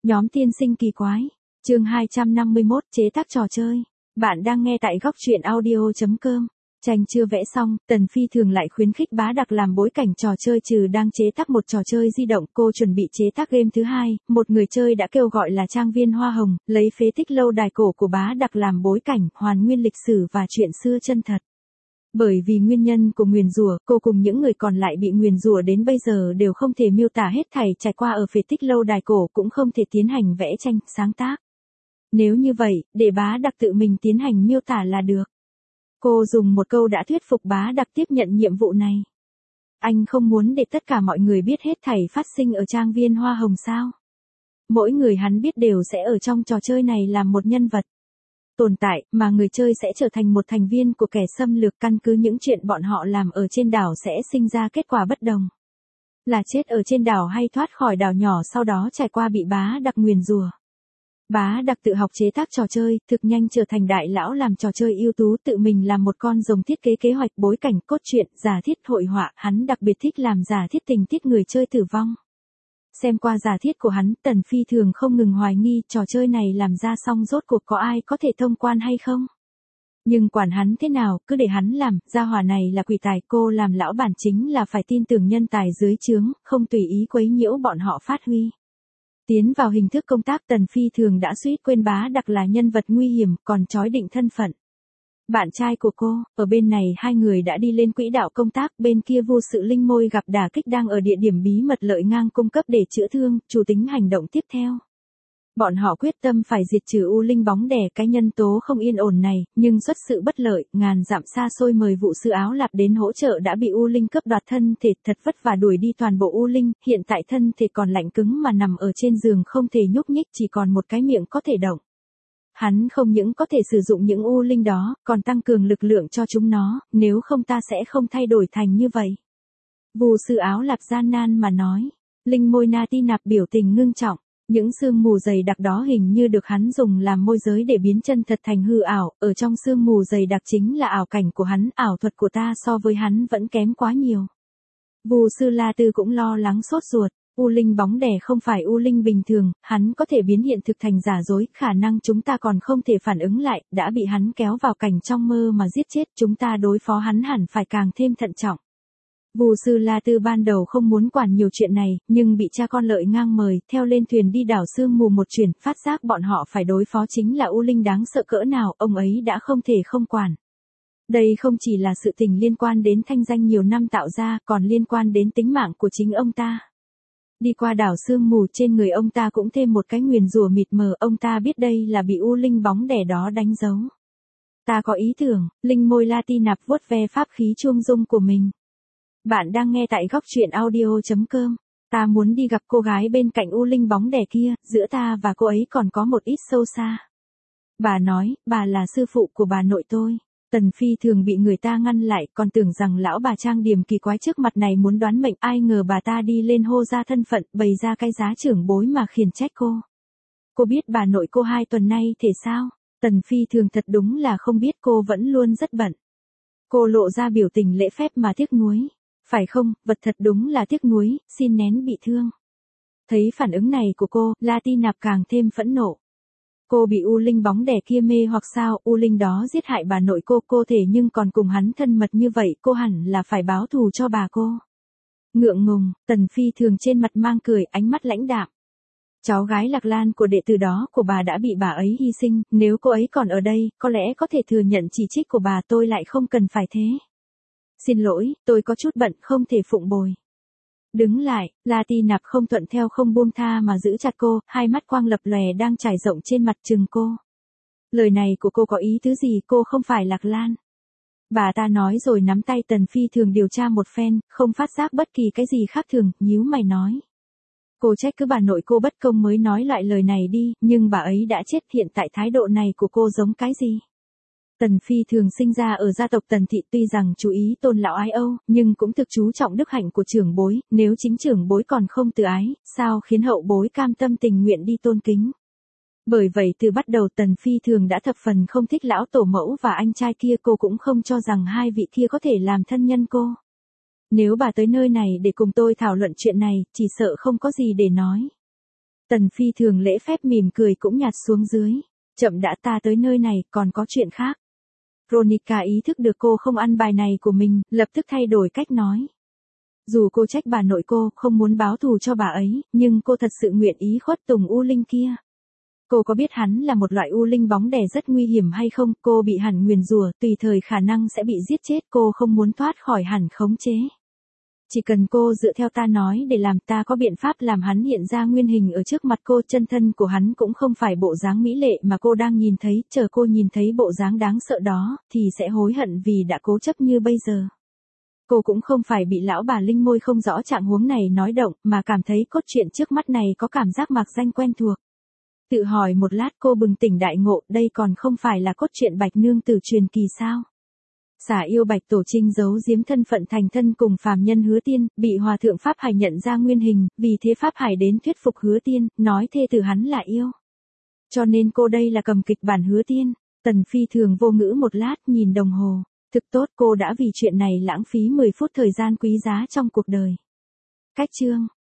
Nhóm tiên sinh kỳ quái. Chương 251 chế tác trò chơi. Bạn đang nghe tại góc truyện audio.com. Tranh chưa vẽ xong, Tần Phi thường lại khuyến khích Bá Đặc làm bối cảnh trò chơi trừ đang chế tác một trò chơi di động, cô chuẩn bị chế tác game thứ hai, một người chơi đã kêu gọi là Trang viên Hoa Hồng, lấy phế tích lâu đài cổ của Bá Đặc làm bối cảnh, hoàn nguyên lịch sử và chuyện xưa chân thật. Bởi vì nguyên nhân của nguyền rủa, cô cùng những người còn lại bị nguyền rủa đến bây giờ đều không thể miêu tả hết thảy trải qua ở phế tích lâu đài cổ, cũng không thể tiến hành vẽ tranh, sáng tác. Nếu như vậy, để Bá Đặc tự mình tiến hành miêu tả là được. Cô dùng một câu đã thuyết phục Bá Đặc tiếp nhận nhiệm vụ này. Anh không muốn để tất cả mọi người biết hết thảy phát sinh ở trang viên Hoa Hồng sao? Mỗi người hắn biết đều sẽ ở trong trò chơi này làm một nhân vật tồn tại, mà người chơi sẽ trở thành một thành viên của kẻ xâm lược, căn cứ những chuyện bọn họ làm ở trên đảo sẽ sinh ra kết quả bất đồng. Là chết ở trên đảo hay thoát khỏi đảo nhỏ sau đó trải qua bị Bá Đặc nguyền rủa. Bá Đặc tự học chế tác trò chơi, thực nhanh trở thành đại lão làm trò chơi ưu tú, tự mình làm một con rồng thiết kế kế hoạch bối cảnh cốt truyện, giả thiết hội họa, hắn đặc biệt thích làm giả thiết tình tiết người chơi tử vong. Xem qua giả thiết của hắn, Tần Phi thường không ngừng hoài nghi trò chơi này làm ra xong rốt cuộc có ai có thể thông quan hay không. Nhưng quản hắn thế nào, cứ để hắn làm, gia hỏa này là quỷ tài, cô làm lão bản chính là phải tin tưởng nhân tài dưới trướng, không tùy ý quấy nhiễu bọn họ phát huy. Tiến vào hình thức công tác, Tần Phi thường đã suýt quên Bá Đặc là nhân vật nguy hiểm, còn chói định thân phận. Bạn trai của cô, ở bên này hai người đã đi lên quỹ đạo công tác, bên kia Vu Sự Linh Môi gặp đả kích đang ở địa điểm bí mật lợi ngang cung cấp để chữa thương, chủ tính hành động tiếp theo. Bọn họ quyết tâm phải diệt trừ U Linh bóng đè cái nhân tố không yên ổn này, nhưng xuất sự bất lợi, ngàn dặm xa xôi mời vụ sư áo lạp đến hỗ trợ đã bị U Linh cướp đoạt thân thể, thật vất vả đuổi đi toàn bộ U Linh, hiện tại thân thể còn lạnh cứng mà nằm ở trên giường không thể nhúc nhích, chỉ còn một cái miệng có thể động. Hắn không những có thể sử dụng những U Linh đó, còn tăng cường lực lượng cho chúng nó, nếu không ta sẽ không thay đổi thành như vậy. Vu sư áo lạp gian nan mà nói. Linh Môi Na Ti Nạp biểu tình ngưng trọng. Những sương mù dày đặc đó hình như được hắn dùng làm môi giới để biến chân thật thành hư ảo, ở trong sương mù dày đặc chính là ảo cảnh của hắn, ảo thuật của ta so với hắn vẫn kém quá nhiều. Vu sư La Tư cũng lo lắng sốt ruột, U Linh bóng đè không phải U Linh bình thường, hắn có thể biến hiện thực thành giả dối, khả năng chúng ta còn không thể phản ứng lại, đã bị hắn kéo vào cảnh trong mơ mà giết chết, chúng ta đối phó hắn hẳn phải càng thêm thận trọng. Vu sư La Tư ban đầu không muốn quản nhiều chuyện này, nhưng bị cha con lợi ngang mời, theo lên thuyền đi đảo sương mù một chuyển, phát giác bọn họ phải đối phó chính là U Linh đáng sợ cỡ nào, ông ấy đã không thể không quản. Đây không chỉ là sự tình liên quan đến thanh danh nhiều năm tạo ra, còn liên quan đến tính mạng của chính ông ta. Đi qua đảo sương mù, trên người ông ta cũng thêm một cái nguyền rủa mịt mờ, ông ta biết đây là bị U Linh bóng đè đó đánh dấu. Ta có ý tưởng, Linh Môi La Ti Nạp vuốt ve pháp khí chuông dung của mình. Bạn đang nghe tại góc truyện audio.com. Ta muốn đi gặp cô gái bên cạnh U Linh bóng đè kia, giữa ta và cô ấy còn có một ít sâu xa. Bà nói, bà là sư phụ của bà nội tôi. Tần Phi thường bị người ta ngăn lại, còn tưởng rằng lão bà trang điểm kỳ quái trước mặt này muốn đoán mệnh, ai ngờ bà ta đi lên hô ra thân phận, bày ra cái giá trưởng bối mà khiển trách cô. Cô biết bà nội cô 2 tuần nay thể sao? Tần Phi thường thật đúng là không biết, cô vẫn luôn rất bận. Cô lộ ra biểu tình lễ phép mà tiếc nuối. Phải không, vật thật đúng là tiếc nuối, xin nén bị thương. Thấy phản ứng này của cô, La Ti Nạp càng thêm phẫn nộ. Cô bị U Linh bóng đè kia mê hoặc sao, U Linh đó giết hại bà nội cô thể nhưng còn cùng hắn thân mật như vậy, cô hẳn là phải báo thù cho bà cô. Ngượng ngùng, Tần Phi thường trên mặt mang cười, ánh mắt lãnh đạm. Cháu gái Lạc Lan của đệ tử đó của bà đã bị bà ấy hy sinh, nếu cô ấy còn ở đây, có lẽ có thể thừa nhận chỉ trích của bà, tôi lại không cần phải thế. Xin lỗi, tôi có chút bận, không thể phụng bồi. Đứng lại, La Ti Nạp không thuận theo không buông tha mà giữ chặt cô, hai mắt quang lập lòe đang trải rộng trên mặt trừng cô. Lời này của cô có ý tứ gì, cô không phải Lạc Lan. Bà ta nói rồi nắm tay Tần Phi thường điều tra một phen, không phát giác bất kỳ cái gì khác thường, nhíu mày nói. Cô trách cứ bà nội cô bất công mới nói loại lời này đi, nhưng bà ấy đã chết, hiện tại thái độ này của cô giống cái gì? Tần Phi thường sinh ra ở gia tộc Tần Thị, tuy rằng chú ý tôn lão ái âu, nhưng cũng thực chú trọng đức hạnh của trưởng bối, nếu chính trưởng bối còn không từ ái, sao khiến hậu bối cam tâm tình nguyện đi tôn kính. Bởi vậy từ bắt đầu Tần Phi thường đã thập phần không thích lão tổ mẫu và anh trai kia, cô cũng không cho rằng hai vị kia có thể làm thân nhân cô. Nếu bà tới nơi này để cùng tôi thảo luận chuyện này, chỉ sợ không có gì để nói. Tần Phi Thường lễ phép mỉm cười cũng nhạt xuống dưới. Chậm đã, ta tới nơi này, còn có chuyện khác. Veronica ý thức được cô không ăn bài này của mình, lập tức thay đổi cách nói. Dù cô trách bà nội cô, không muốn báo thù cho bà ấy, nhưng cô thật sự nguyện ý khuất tùng U Linh kia. Cô có biết hắn là một loại U Linh bóng đè rất nguy hiểm hay không? Cô bị hẳn nguyền rủa, tùy thời khả năng sẽ bị giết chết, cô không muốn thoát khỏi hẳn khống chế. Chỉ cần cô dựa theo ta nói để làm, ta có biện pháp làm hắn hiện ra nguyên hình ở trước mặt cô. Chân thân của hắn cũng không phải bộ dáng mỹ lệ mà cô đang nhìn thấy, chờ cô nhìn thấy bộ dáng đáng sợ đó, thì sẽ hối hận vì đã cố chấp như bây giờ. Cô cũng không phải bị lão bà Linh môi không rõ trạng huống này nói động, mà cảm thấy cốt truyện trước mắt này có cảm giác mạc danh quen thuộc. Tự hỏi một lát cô bừng tỉnh đại ngộ, đây còn không phải là cốt truyện Bạch Nương Tử truyền kỳ sao? Xả yêu Bạch Tổ Trinh giấu giếm thân phận thành thân cùng phàm nhân Hứa Tiên, bị Hòa thượng Pháp Hải nhận ra nguyên hình, vì thế Pháp Hải đến thuyết phục Hứa Tiên, nói thê tử hắn là yêu. Cho nên cô đây là cầm kịch bản Hứa Tiên. Tần Phi Thường vô ngữ một lát, nhìn đồng hồ. Thực tốt, cô đã vì chuyện này lãng phí 10 phút thời gian quý giá trong cuộc đời. Cách chương